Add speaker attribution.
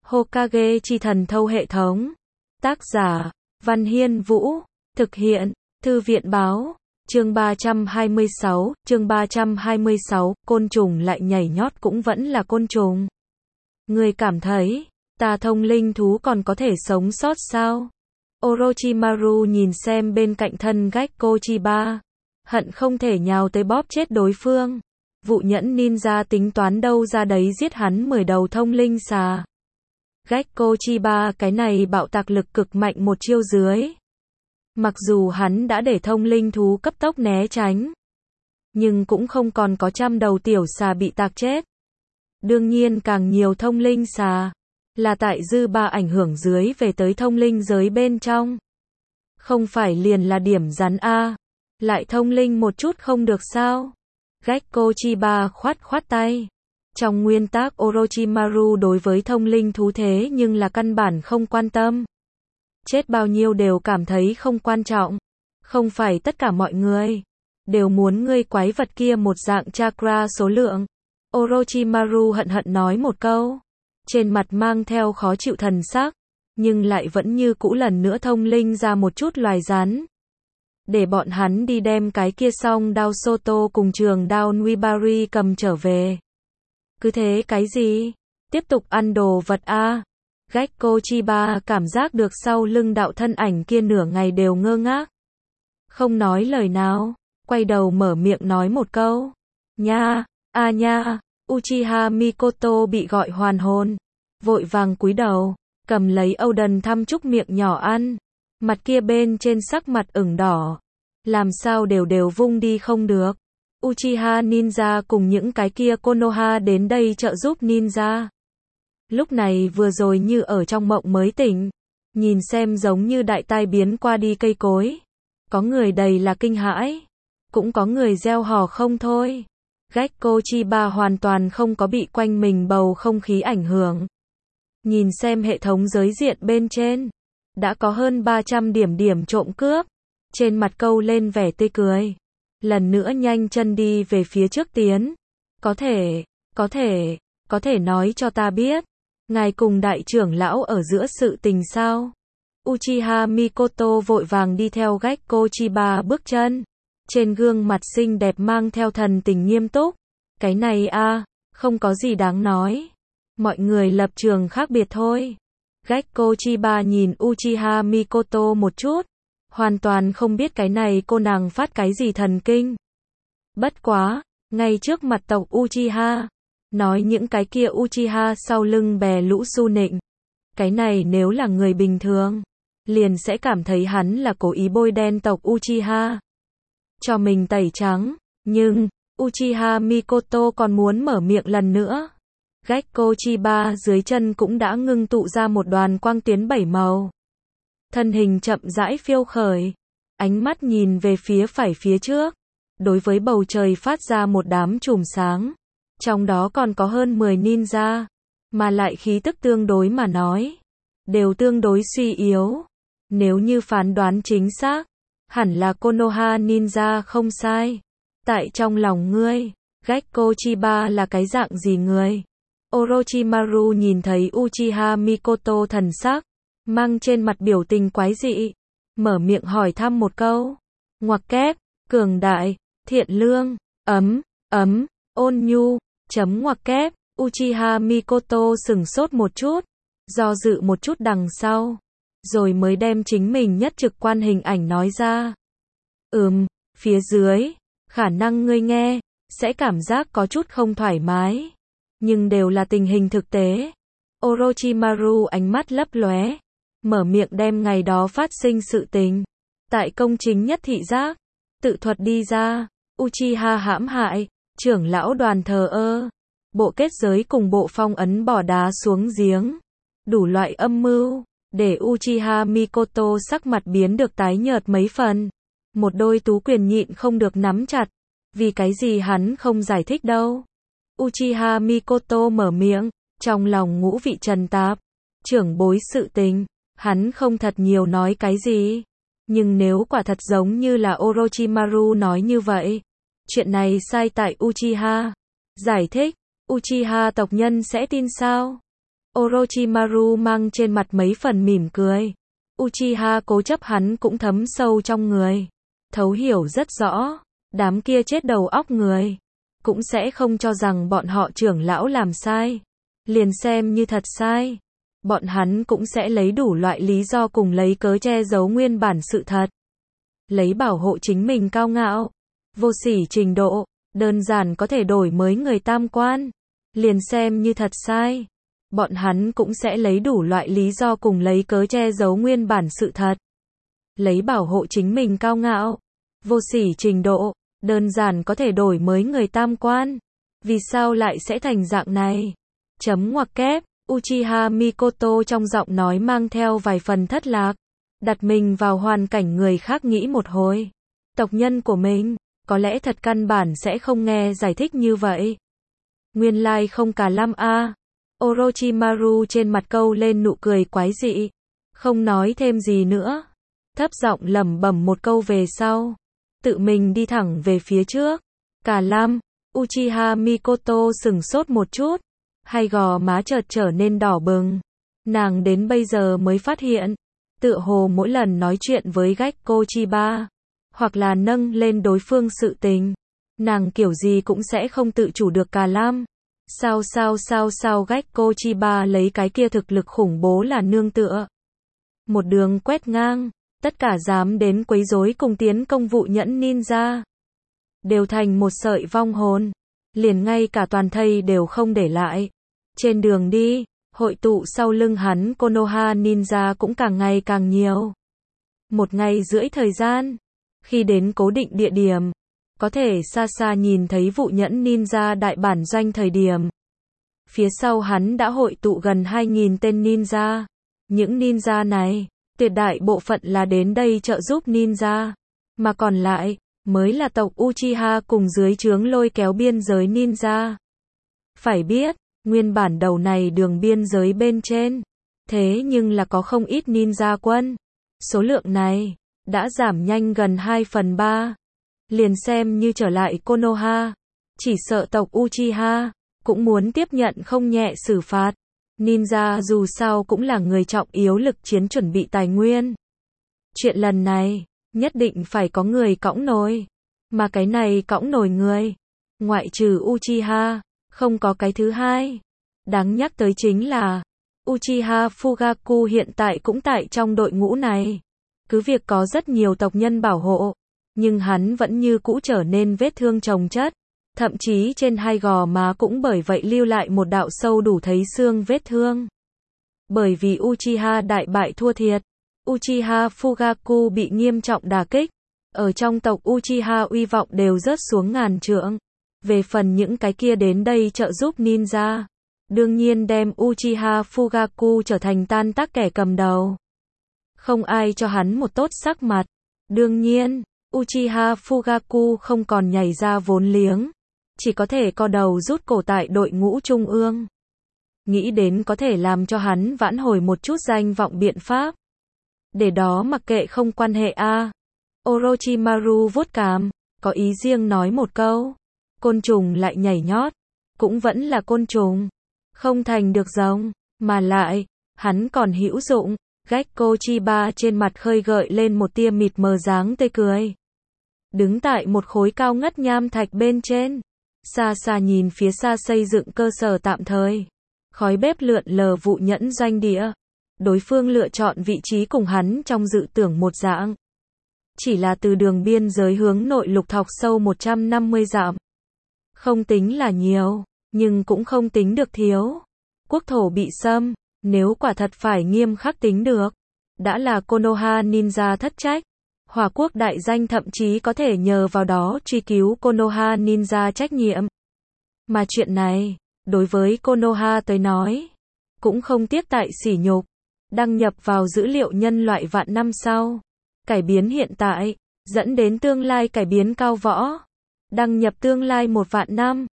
Speaker 1: Hokage chi thần thâu hệ thống. Tác giả, Văn Hiên Vũ. Thực hiện, Thư viện Báo. Chương 326, côn trùng lại nhảy nhót cũng vẫn là côn trùng. Người cảm thấy, ta thông linh thú còn có thể sống sót sao? Orochimaru nhìn xem bên cạnh thân Gekko Chiba, hận không thể nhào tới bóp chết đối phương. Vụ nhẫn ninja tính toán đâu ra đấy giết hắn 10 đầu thông linh xà. Gekko Chiba cái này bạo tạc lực cực mạnh một chiêu dưới. Mặc dù hắn đã để thông linh thú cấp tốc né tránh, nhưng cũng không còn có trăm đầu tiểu xà bị tạc chết. Đương nhiên càng nhiều thông linh xà, là tại dư ba ảnh hưởng dưới về tới thông linh giới bên trong. Không phải liền là điểm rắn A, lại thông linh một chút không được sao? Gekko Chiba khoát khoát tay. Trong nguyên tắc Orochimaru đối với thông linh thú thế nhưng là căn bản không quan tâm. Chết bao nhiêu đều cảm thấy không quan trọng. Không phải tất cả mọi người đều muốn ngươi quái vật kia một dạng chakra số lượng. Orochimaru hận hận nói một câu, trên mặt mang theo khó chịu thần sắc, nhưng lại vẫn như cũ lần nữa thông linh ra một chút loài rắn. Để bọn hắn đi đem cái kia song đao Soto cùng trường đao Nuibari cầm trở về. Cứ thế cái gì? Tiếp tục ăn đồ vật a. Gekko Chiba cảm giác được sau lưng đạo thân ảnh kia nửa ngày đều ngơ ngác. Không nói lời nào, quay đầu mở miệng nói một câu. Nha, a nha, Uchiha Mikoto bị gọi hoàn hồn. Vội vàng cúi đầu, cầm lấy Oden thăm chúc miệng nhỏ ăn. Mặt kia bên trên sắc mặt ửng đỏ. Làm sao đều vung đi không được. Uchiha Ninja cùng những cái kia Konoha đến đây trợ giúp Ninja. Lúc này vừa rồi như ở trong mộng mới tỉnh. Nhìn xem giống như đại tai biến qua đi cây cối. Có người đầy là kinh hãi. Cũng có người reo hò không thôi. Gekko Chiba hoàn toàn không có bị quanh mình bầu không khí ảnh hưởng. Nhìn xem hệ thống giới diện bên trên. Đã có hơn 300 điểm trộm cướp. Trên mặt câu lên vẻ tươi cười. Lần nữa nhanh chân đi về phía trước tiến. Có thể nói cho ta biết. Ngài cùng đại trưởng lão ở giữa sự tình sao? Uchiha Mikoto vội vàng đi theo Gekko Chiba bước chân. Trên gương mặt xinh đẹp mang theo thần tình nghiêm túc. Cái này a, không có gì đáng nói. Mọi người lập trường khác biệt thôi. Gekko Chiba nhìn Uchiha Mikoto một chút. Hoàn toàn không biết cái này cô nàng phát cái gì thần kinh. Bất quá, ngay trước mặt tộc Uchiha. Nói những cái kia Uchiha sau lưng bè lũ su nịnh. Cái này nếu là người bình thường, liền sẽ cảm thấy hắn là cố ý bôi đen tộc Uchiha. Cho mình tẩy trắng. Nhưng, Uchiha Mikoto còn muốn mở miệng lần nữa. Gekko Chiba dưới chân cũng đã ngưng tụ ra một đoàn quang tuyến 7 màu. Thân hình chậm rãi phiêu khởi. Ánh mắt nhìn về phía phải phía trước. Đối với bầu trời phát ra một đám chùm sáng. Trong đó còn có hơn 10 ninja. Mà lại khí tức tương đối mà nói. Đều tương đối suy yếu. Nếu như phán đoán chính xác. Hẳn là Konoha ninja không sai. Tại trong lòng ngươi, Gekko Chiba là cái dạng gì người? Orochimaru nhìn thấy Uchiha Mikoto thần sắc. Mang trên mặt biểu tình quái dị. Mở miệng hỏi thăm một câu. Ngoặc kép, cường đại, thiện lương, ôn nhu, ngoặc kép. Uchiha Mikoto sửng sốt một chút. Do dự một chút đằng sau. Rồi mới đem chính mình nhất trực quan hình ảnh nói ra. Phía dưới, khả năng ngươi nghe, sẽ cảm giác có chút không thoải mái. Nhưng đều là tình hình thực tế. Orochimaru ánh mắt lấp lóe. Mở miệng đem ngày đó phát sinh sự tình. Tại công chính nhất thị giác. Tự thuật đi ra. Uchiha hãm hại. Trưởng lão đoàn thờ ơ. Bộ kết giới cùng bộ phong ấn bỏ đá xuống giếng. Đủ loại âm mưu. Để Uchiha Mikoto sắc mặt biến được tái nhợt mấy phần. Một đôi tú quyền nhịn không được nắm chặt. Vì cái gì hắn không giải thích đâu. Uchiha Mikoto mở miệng. Trong lòng ngũ vị trần tạp. Trưởng bối sự tình. Hắn không thật nhiều nói cái gì. Nhưng nếu quả thật giống như là Orochimaru nói như vậy. Chuyện này sai tại Uchiha. Giải thích. Uchiha tộc nhân sẽ tin sao? Orochimaru mang trên mặt mấy phần mỉm cười. Uchiha cố chấp hắn cũng thấm sâu trong người. Thấu hiểu rất rõ, đám kia chết đầu óc người cũng sẽ không cho rằng bọn họ trưởng lão làm sai. Liền xem như thật sai, bọn hắn cũng sẽ lấy đủ loại lý do cùng lấy cớ che giấu nguyên bản sự thật. Lấy bảo hộ chính mình cao ngạo, vô sỉ trình độ, đơn giản có thể đổi mới người tam quan. Liền xem như thật sai, bọn hắn cũng sẽ lấy đủ loại lý do cùng lấy cớ che giấu nguyên bản sự thật. Lấy bảo hộ chính mình cao ngạo, vô sỉ trình độ, đơn giản có thể đổi mới người tam quan. Vì sao lại sẽ thành dạng này? Chấm ngoặc kép, Uchiha Mikoto trong giọng nói mang theo vài phần thất lạc. Đặt mình vào hoàn cảnh người khác nghĩ một hồi. Tộc nhân của mình, có lẽ thật căn bản sẽ không nghe giải thích như vậy. Nguyên lai không cả Lam a. Orochimaru trên mặt câu lên nụ cười quái dị. Không nói thêm gì nữa. Thấp giọng lẩm bẩm một câu về sau. Tự mình đi thẳng về phía trước. Cả Lam, Uchiha Mikoto sừng sốt một chút. Hai gò má chợt trở nên đỏ bừng. Nàng đến bây giờ mới phát hiện. Tựa hồ mỗi lần nói chuyện với Gekko Chiba, hoặc là nâng lên đối phương sự tình, nàng kiểu gì cũng sẽ không tự chủ được cả Lam. Sao Gekko Chiba lấy cái kia thực lực khủng bố là nương tựa. Một đường quét ngang, tất cả dám đến quấy rối cùng tiến công vụ nhẫn ninja đều thành một sợi vong hồn, liền ngay cả toàn thây đều không để lại. Trên đường đi, hội tụ sau lưng hắn Konoha ninja cũng càng ngày càng nhiều. 1 ngày rưỡi thời gian, khi đến cố định địa điểm, có thể xa xa nhìn thấy vụ nhẫn ninja đại bản doanh thời điểm. Phía sau hắn đã hội tụ gần 2.000 tên ninja. Những ninja này, tuyệt đại bộ phận là đến đây trợ giúp ninja, mà còn lại, mới là tộc Uchiha cùng dưới trướng lôi kéo biên giới ninja. Phải biết, nguyên bản đầu này đường biên giới bên trên, thế nhưng là có không ít ninja quân. Số lượng này, đã giảm nhanh gần 2/3. Liền xem như trở lại Konoha, chỉ sợ tộc Uchiha, cũng muốn tiếp nhận không nhẹ xử phạt. Ninja dù sao cũng là người trọng yếu lực chiến chuẩn bị tài nguyên. Chuyện lần này, nhất định phải có người cõng nồi. Mà cái này cõng nồi người, ngoại trừ Uchiha, không có cái thứ hai. Đáng nhắc tới chính là, Uchiha Fugaku hiện tại cũng tại trong đội ngũ này. Cứ việc có rất nhiều tộc nhân bảo hộ, nhưng hắn vẫn như cũ trở nên vết thương chồng chất. Thậm chí trên hai gò má cũng bởi vậy lưu lại một đạo sâu đủ thấy xương vết thương. Bởi vì Uchiha đại bại thua thiệt, Uchiha Fugaku bị nghiêm trọng đả kích. Ở trong tộc Uchiha uy vọng đều rớt xuống ngàn trượng. Về phần những cái kia đến đây trợ giúp ninja, đương nhiên đem Uchiha Fugaku trở thành tan tác kẻ cầm đầu. Không ai cho hắn một tốt sắc mặt. Đương nhiên, Uchiha Fugaku không còn nhảy ra vốn liếng, chỉ có thể co đầu rút cổ tại đội ngũ trung ương. Nghĩ đến có thể làm cho hắn vãn hồi một chút danh vọng biện pháp. Để đó mặc kệ không quan hệ a. Orochimaru vuốt cằm, có ý riêng nói một câu. Côn trùng lại nhảy nhót, cũng vẫn là côn trùng, không thành được rồng, mà lại, hắn còn hữu dụng. Gekko Chiba trên mặt khơi gợi lên một tia mịt mờ dáng tươi cười. Đứng tại một khối cao ngất nham thạch bên trên, xa xa nhìn phía xa xây dựng cơ sở tạm thời. Khói bếp lượn lờ vụ nhẫn doanh địa. Đối phương lựa chọn vị trí cùng hắn trong dự tưởng một dạng. Chỉ là từ đường biên giới hướng nội lục thọc sâu 150 dặm. Không tính là nhiều, nhưng cũng không tính được thiếu. Quốc thổ bị xâm, nếu quả thật phải nghiêm khắc tính được, đã là Konoha ninja thất trách. Hỏa quốc đại danh thậm chí có thể nhờ vào đó truy cứu Konoha ninja trách nhiệm. Mà chuyện này, đối với Konoha tới nói, cũng không tiếc tại sỉ nhục. Đăng nhập vào dữ liệu nhân loại vạn năm sau. Cải biến hiện tại, dẫn đến tương lai cải biến cao võ. Đăng nhập tương lai 1 vạn năm.